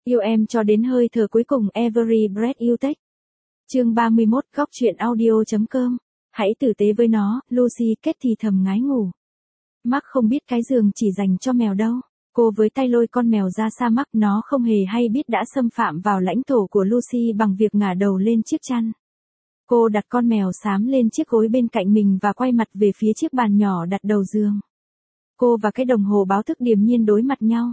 Yêu em cho đến hơi thở cuối cùng Every Breath You Take. Chương 31 góc truyện audio.com. Hãy tử tế với nó, Lucy kết thì thầm ngái ngủ. Mark không biết cái giường chỉ dành cho mèo đâu. Cô với tay lôi con mèo ra xa Mark, nó không hề hay biết đã xâm phạm vào lãnh thổ của Lucy bằng việc ngả đầu lên chiếc chăn. Cô đặt con mèo xám lên chiếc gối bên cạnh mình và quay mặt về phía chiếc bàn nhỏ đặt đầu giường. Cô và cái đồng hồ báo thức điềm nhiên đối mặt nhau.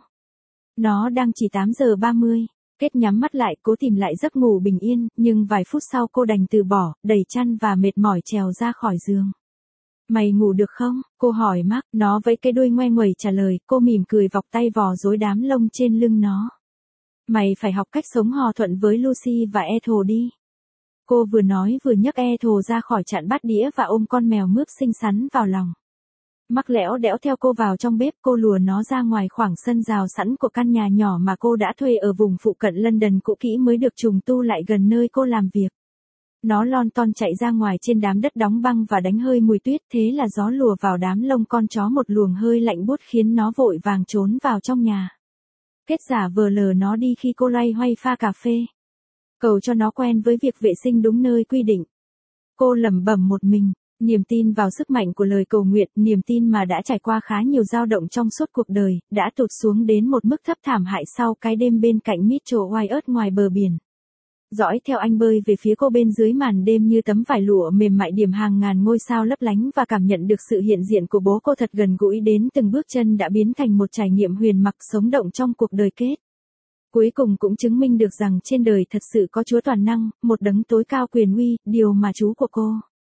Nó đang chỉ 8 giờ 30. Kết nhắm mắt lại cố tìm lại giấc ngủ bình yên, nhưng vài phút sau cô đành từ bỏ, đẩy chăn và mệt mỏi trèo ra khỏi giường. Mày ngủ được không? Cô hỏi Mark, nó vẫy cái đuôi ngoe nguẩy trả lời, cô mỉm cười vọc tay vò rối đám lông trên lưng nó. Mày phải học cách sống hòa thuận với Lucy và Ethel đi. Cô vừa nói vừa nhấc Ethel ra khỏi chạn bát đĩa và ôm con mèo mướp xinh xắn vào lòng. Mark lẽo đẽo theo cô vào trong bếp, cô lùa nó ra ngoài khoảng sân rào sẵn của căn nhà nhỏ mà cô đã thuê ở vùng phụ cận London cũ kỹ mới được trùng tu lại gần nơi cô làm việc. Nó lon ton chạy ra ngoài trên đám đất đóng băng và đánh hơi mùi tuyết, thế là gió lùa vào đám lông con chó một luồng hơi lạnh buốt khiến nó vội vàng trốn vào trong nhà. Kết giả vờ lờ nó đi khi cô loay hoay pha cà phê. Cầu cho nó quen với việc vệ sinh đúng nơi quy định. Cô lẩm bẩm một mình. Niềm tin vào sức mạnh của lời cầu nguyện, niềm tin mà đã trải qua khá nhiều dao động trong suốt cuộc đời, đã tụt xuống đến một mức thấp thảm hại sau cái đêm bên cạnh Mitchell Wyatt ngoài bờ biển. Dõi theo anh bơi về phía cô bên dưới màn đêm như tấm vải lụa mềm mại điểm hàng ngàn ngôi sao lấp lánh và cảm nhận được sự hiện diện của bố cô thật gần gũi đến từng bước chân đã biến thành một trải nghiệm huyền mặc sống động trong cuộc đời kết. Cuối cùng cũng chứng minh được rằng trên đời thật sự có Chúa toàn năng, một đấng tối cao quyền uy, điều mà chú của cô,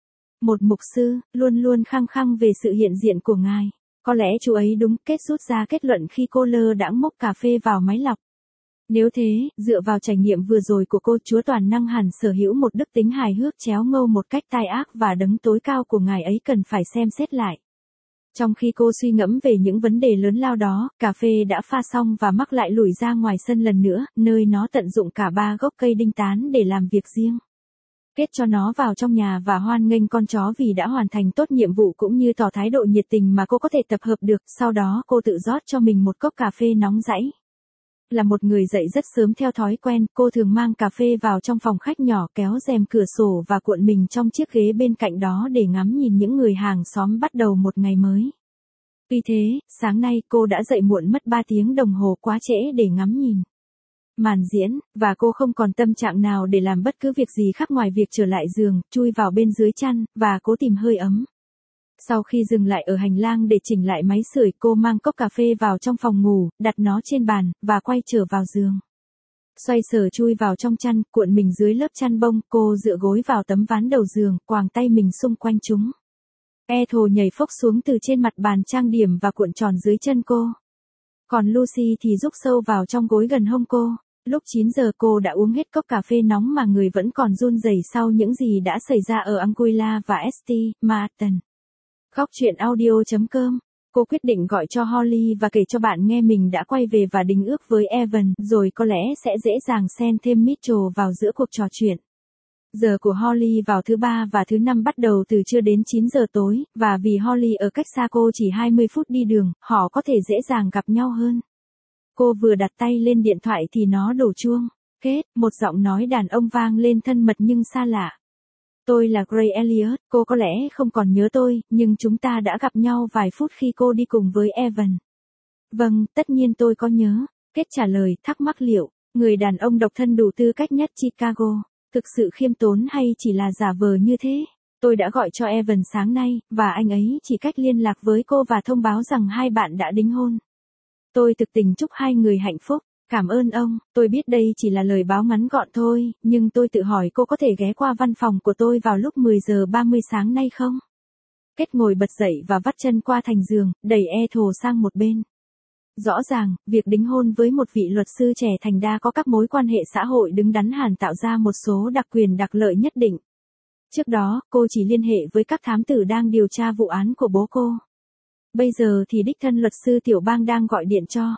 một mục sư, luôn luôn khăng khăng về sự hiện diện của Ngài. Có lẽ chú ấy đúng, Kết rút ra kết luận khi cô lơ đãng múc cà phê vào máy lọc. Nếu thế, dựa vào trải nghiệm vừa rồi của cô, Chúa toàn năng hẳn sở hữu một đức tính hài hước chéo ngâu một cách tai ác và đấng tối cao của Ngài ấy cần phải xem xét lại. Trong khi cô suy ngẫm về những vấn đề lớn lao đó, cà phê đã pha xong và Mark lại lủi ra ngoài sân lần nữa, nơi nó tận dụng cả 3 gốc cây đinh tán để làm việc riêng. Kết cho nó vào trong nhà và hoan nghênh con chó vì đã hoàn thành tốt nhiệm vụ cũng như tỏ thái độ nhiệt tình mà cô có thể tập hợp được. Sau đó cô tự rót cho mình một cốc cà phê nóng rẫy. Là một người dậy rất sớm theo thói quen, cô thường mang cà phê vào trong phòng khách nhỏ, kéo rèm cửa sổ và cuộn mình trong chiếc ghế bên cạnh đó để ngắm nhìn những người hàng xóm bắt đầu một ngày mới. Vì thế, sáng nay cô đã dậy muộn mất 3 tiếng đồng hồ, quá trễ để ngắm nhìn màn diễn, và cô không còn tâm trạng nào để làm bất cứ việc gì khác ngoài việc trở lại giường, chui vào bên dưới chăn, và cố tìm hơi ấm. Sau khi dừng lại ở hành lang để chỉnh lại máy sưởi, cô mang cốc cà phê vào trong phòng ngủ, đặt nó trên bàn, và quay trở vào giường. Xoay sở chui vào trong chăn, cuộn mình dưới lớp chăn bông, cô dựa gối vào tấm ván đầu giường, quàng tay mình xung quanh chúng. Ethel nhảy phốc xuống từ trên mặt bàn trang điểm và cuộn tròn dưới chân cô. Còn Lucy thì rúc sâu vào trong gối gần hông cô. Lúc 9 giờ cô đã uống hết cốc cà phê nóng mà người vẫn còn run rẩy sau những gì đã xảy ra ở Anguilla và St. Martin. Góc truyện audio.com. Cô quyết định gọi cho Holly và kể cho bạn nghe mình đã quay về và đính ước với Evan, rồi có lẽ sẽ dễ dàng xen thêm Mitchell vào giữa cuộc trò chuyện. Giờ của Holly vào thứ 3 và thứ 5 bắt đầu từ trưa đến 9 giờ tối, và vì Holly ở cách xa cô chỉ 20 phút đi đường, họ có thể dễ dàng gặp nhau hơn. Cô vừa đặt tay lên điện thoại thì nó đổ chuông. Kết, một giọng nói đàn ông vang lên thân mật nhưng xa lạ. Tôi là Gray Elliot, cô có lẽ không còn nhớ tôi, nhưng chúng ta đã gặp nhau vài phút khi cô đi cùng với Evan. Vâng, tất nhiên tôi có nhớ. Kết trả lời, thắc mắc liệu người đàn ông độc thân đủ tư cách nhất Chicago thực sự khiêm tốn hay chỉ là giả vờ như thế. Tôi đã gọi cho Evan sáng nay, và anh ấy chỉ cách liên lạc với cô và thông báo rằng hai bạn đã đính hôn. Tôi thực tình chúc hai người hạnh phúc. Cảm ơn ông, tôi biết đây chỉ là lời báo ngắn gọn thôi, nhưng tôi tự hỏi cô có thể ghé qua văn phòng của tôi vào lúc 10 giờ 30 sáng nay không? Kết ngồi bật dậy và vắt chân qua thành giường, đẩy Ethel sang một bên. Rõ ràng, việc đính hôn với một vị luật sư trẻ thành đa có các mối quan hệ xã hội đứng đắn hẳn tạo ra một số đặc quyền đặc lợi nhất định. Trước đó, cô chỉ liên hệ với các thám tử đang điều tra vụ án của bố cô. Bây giờ thì đích thân luật sư tiểu bang đang gọi điện cho.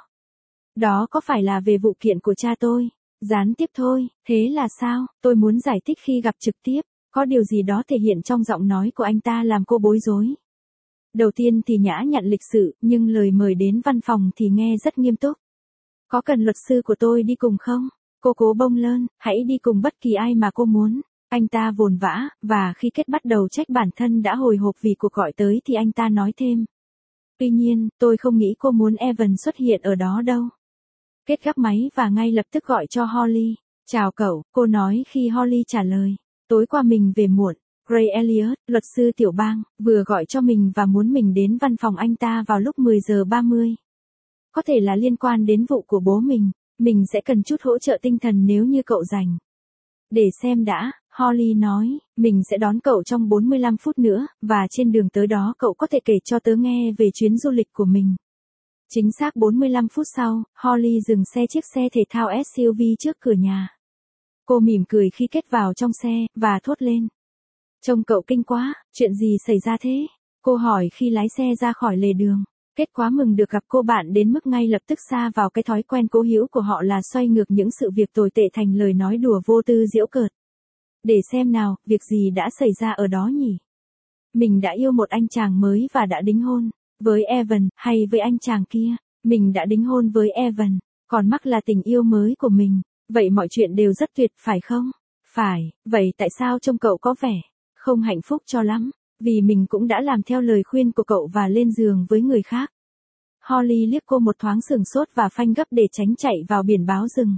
Đó có phải là về vụ kiện của cha tôi? Gián tiếp thôi, thế là sao? Tôi muốn giải thích khi gặp trực tiếp. Có điều gì đó thể hiện trong giọng nói của anh ta làm cô bối rối. Đầu tiên thì nhã nhặn lịch sự, nhưng lời mời đến văn phòng thì nghe rất nghiêm túc. Có cần luật sư của tôi đi cùng không? Cô cố bông lơn, hãy đi cùng bất kỳ ai mà cô muốn. Anh ta vồn vã, và khi Kết bắt đầu trách bản thân đã hồi hộp vì cuộc gọi tới thì anh ta nói thêm. Tuy nhiên, tôi không nghĩ cô muốn Evan xuất hiện ở đó đâu. Kết gắp máy và ngay lập tức gọi cho Holly. Chào cậu, cô nói khi Holly trả lời. Tối qua mình về muộn. Ray Elliott, luật sư tiểu bang, vừa gọi cho mình và muốn mình đến văn phòng anh ta vào lúc 10 giờ 30. Có thể là liên quan đến vụ của bố mình sẽ cần chút hỗ trợ tinh thần nếu như cậu rảnh. Để xem đã, Holly nói, mình sẽ đón cậu trong 45 phút nữa, và trên đường tới đó cậu có thể kể cho tớ nghe về chuyến du lịch của mình. Chính xác 45 phút sau, Holly dừng xe chiếc xe thể thao SUV trước cửa nhà. Cô mỉm cười khi Kết vào trong xe, và thốt lên. Trông cậu kinh quá, chuyện gì xảy ra thế? Cô hỏi khi lái xe ra khỏi lề đường. Kết quá mừng được gặp cô bạn đến mức ngay lập tức sa vào cái thói quen cố hữu của họ là xoay ngược những sự việc tồi tệ thành lời nói đùa vô tư giễu cợt. Để xem nào, việc gì đã xảy ra ở đó nhỉ? Mình đã yêu một anh chàng mới và đã đính hôn. Với Evan, hay với anh chàng kia? Mình đã đính hôn với Evan, còn Mark là tình yêu mới của mình. Vậy mọi chuyện đều rất tuyệt, phải không? Phải, vậy tại sao trông cậu có vẻ không hạnh phúc cho lắm? Vì mình cũng đã làm theo lời khuyên của cậu và lên giường với người khác. Holly liếc cô một thoáng sửng sốt và phanh gấp để tránh chạy vào biển báo dừng.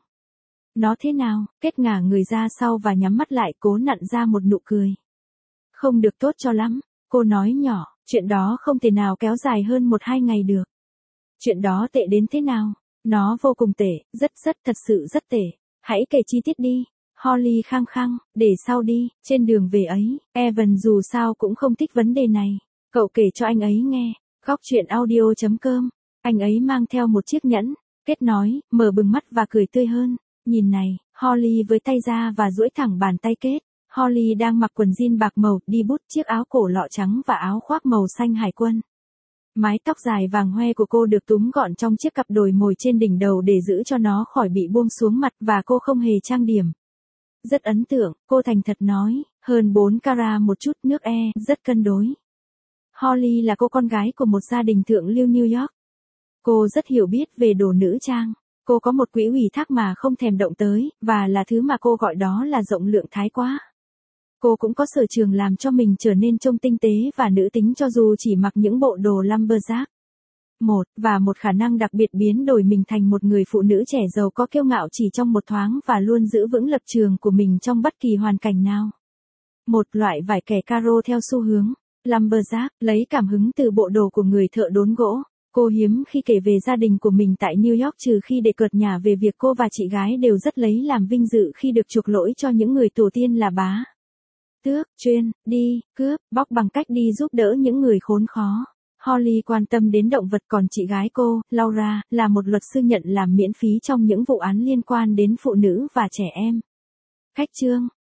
Nó thế nào? Kết ngả người ra sau và nhắm mắt lại cố nặn ra một nụ cười. Không được tốt cho lắm, cô nói nhỏ, chuyện đó không thể nào kéo dài hơn 1-2 ngày được. Chuyện đó tệ đến thế nào? Nó vô cùng tệ, rất thật sự rất tệ. Hãy kể chi tiết đi. Holly khăng khăng, để sau đi, trên đường về ấy, Evan dù sao cũng không thích vấn đề này. Cậu kể cho anh ấy nghe. Góc truyện audio.com. Anh ấy mang theo một chiếc nhẫn. Kết nói, mở bừng mắt và cười tươi hơn. Nhìn này, Holly với tay ra và duỗi thẳng bàn tay Kết. Holly đang mặc quần jean bạc màu, đi bút, chiếc áo cổ lọ trắng và áo khoác màu xanh hải quân. Mái tóc dài vàng hoe của cô được túm gọn trong chiếc cặp đồi mồi trên đỉnh đầu để giữ cho nó khỏi bị buông xuống mặt và cô không hề trang điểm. Rất ấn tượng, cô thành thật nói, hơn 4 carat một chút nước rất cân đối. Holly là cô con gái của một gia đình thượng lưu New York. Cô rất hiểu biết về đồ nữ trang. Cô có một quỹ ủy thác mà không thèm động tới, và là thứ mà cô gọi đó là rộng lượng thái quá. Cô cũng có sở trường làm cho mình trở nên trông tinh tế và nữ tính cho dù chỉ mặc những bộ đồ lumberjack. Và một khả năng đặc biệt biến đổi mình thành một người phụ nữ trẻ giàu có kiêu ngạo chỉ trong một thoáng và luôn giữ vững lập trường của mình trong bất kỳ hoàn cảnh nào. Một loại vải kẻ caro theo xu hướng lumberjack, lấy cảm hứng từ bộ đồ của người thợ đốn gỗ. Cô hiếm khi kể về gia đình của mình tại New York trừ khi để cợt nhả về việc cô và chị gái đều rất lấy làm vinh dự khi được chuộc lỗi cho những người tổ tiên là bá tước, chuyên, đi, cướp, bóc bằng cách đi giúp đỡ những người khốn khó. Holly quan tâm đến động vật còn chị gái cô, Laura, là một luật sư nhận làm miễn phí trong những vụ án liên quan đến phụ nữ và trẻ em. Khách chương